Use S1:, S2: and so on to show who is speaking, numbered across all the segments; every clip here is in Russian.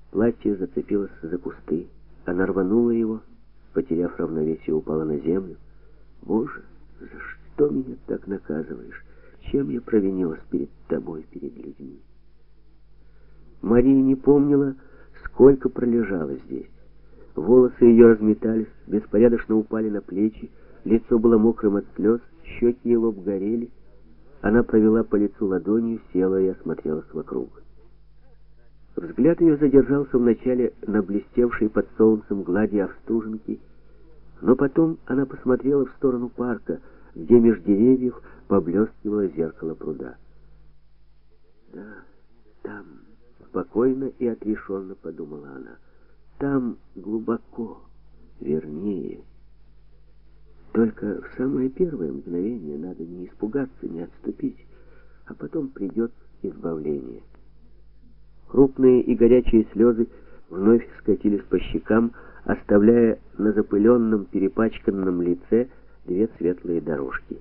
S1: Платье зацепилось за кусты. Она рванула его, потеряв равновесие, упала на землю. «Боже, за что меня так наказываешь? Чем я провинилась перед тобой, перед людьми?» Мария не помнила, сколько пролежала здесь. Волосы ее разметались, беспорядочно упали на плечи, лицо было мокрым от слез, щеки и лоб горели. Она провела по лицу ладонью, села и осмотрелась вокруг. Взгляд ее задержался вначале на блестевшей под солнцем глади Остуженки, но потом она посмотрела в сторону парка, где меж деревьев поблескивало зеркало пруда. «Да, там», — спокойно и отрешенно подумала она, — «там глубоко, вернее». Только в самое первое мгновение надо не испугаться, не отступить, а потом придет избавление. Крупные и горячие слезы вновь скатились по щекам, оставляя на запыленном, перепачканном лице две светлые дорожки.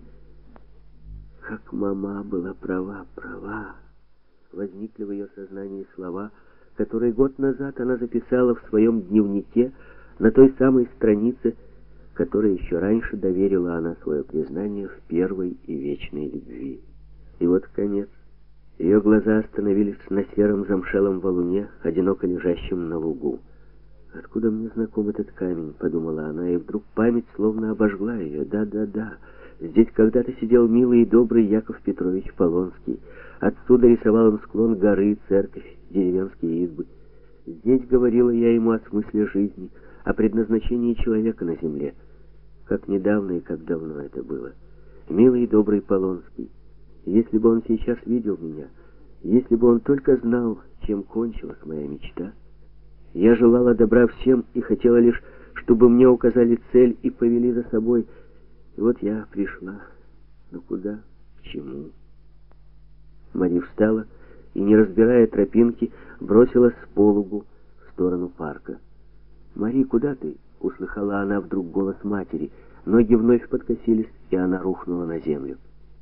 S1: Как мама была права, права! Возникли в ее сознании слова, которые год назад она записала в своем дневнике на той самой странице, которой еще раньше доверила она свое признание в первой и вечной любви. И вот конец. Ее глаза остановились на сером замшелом валуне, одиноко лежащем на лугу. «Откуда мне знаком этот камень?» — подумала она, и вдруг память словно обожгла ее. Да, здесь когда-то сидел милый и добрый Яков Петрович Полонский. Отсюда рисовал он склон горы, церковь, деревенские избы. Здесь говорила я ему о смысле жизни, о предназначении человека на земле. Как недавно и как давно это было. Милый и добрый Полонский. Если бы он сейчас видел меня, если бы он только знал, чем кончилась моя мечта. Я желала добра всем и хотела лишь, чтобы мне указали цель и повели за собой. И вот я пришла. Но куда? К чему? Мария встала и, не разбирая тропинки, бросилась по лугу в сторону парка. «Мари, куда ты?» — услыхала она вдруг голос матери. Ноги вновь подкосились, и она рухнула на землю.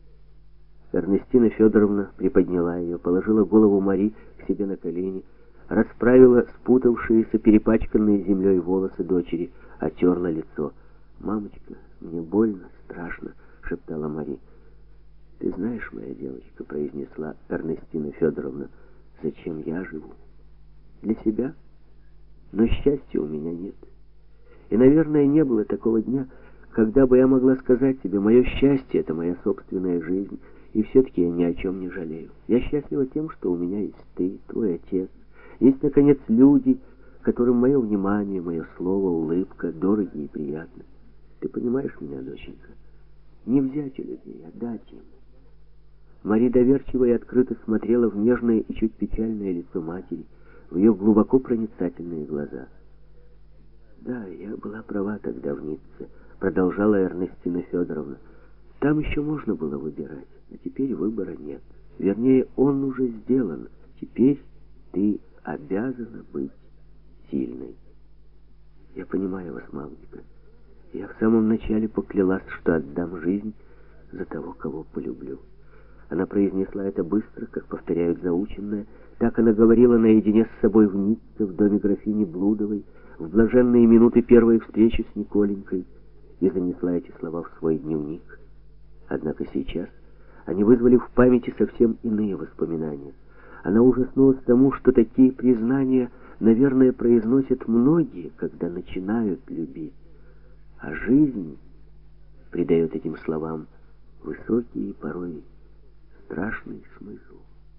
S1: Эрнестина Федоровна приподняла ее, положила голову Мари к себе на колени, расправила спутавшиеся, перепачканные землей волосы дочери, отерла лицо. «Мамочка, мне больно, страшно», — шептала Мари. «Ты знаешь, моя девочка», — произнесла Эрнестина Федоровна, — «зачем я живу? Для себя? Но счастья у меня нет. И, наверное, не было такого дня, когда бы я могла сказать тебе, мое счастье — это моя собственная жизнь, и все-таки я ни о чем не жалею. Я счастлива тем, что у меня есть ты, твой отец, есть, наконец, люди, которым мое внимание, мое слово, улыбка дороги и приятны. Ты понимаешь меня, доченька? Не взять у людей, а дать им». Мари доверчиво и открыто смотрела в нежное и чуть печальное лицо матери, в ее глубоко проницательные глаза. «Да, я была права тогда в Ницце», — продолжала Эрнестина Федоровна. «Там еще можно было выбирать, а теперь выбора нет. Вернее, он уже сделан. Теперь ты обязана быть сильной. Я понимаю вас, мамочка. Я в самом начале поклялась, что отдам жизнь за того, кого полюблю». Она произнесла это быстро, как повторяют заученное. Так она говорила наедине с собой в Ницце, в доме графини Блудовой, в блаженные минуты первой встречи с Николенькой, и занесла эти слова в свой дневник. Однако сейчас они вызвали в памяти совсем иные воспоминания. Она ужаснулась тому, что такие признания, наверное, произносят многие, когда начинают любить. А жизнь придает этим словам высокий и порой страшный смысл.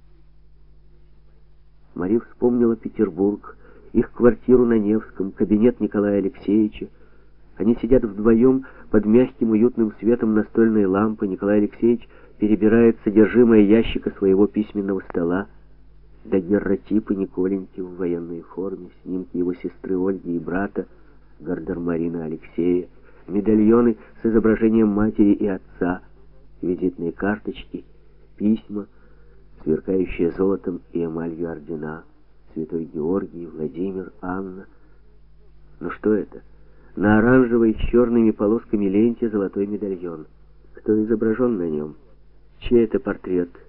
S1: Мари вспомнила Петербург, их квартиру на Невском, кабинет Николая Алексеевича. Они сидят вдвоем под мягким уютным светом настольной лампы. Николай Алексеевич перебирает содержимое ящика своего письменного стола. Дагерротипы Николеньки в военной форме, снимки его сестры Ольги и брата, Гардемарина Алексея, медальоны с изображением матери и отца, визитные карточки, письма, сверкающие золотом и эмалью ордена, Святой Георгий, Владимир, Анна. Но что это? На оранжевой с черными полосками ленте золотой медальон. Кто изображен на нем? Чей это портрет?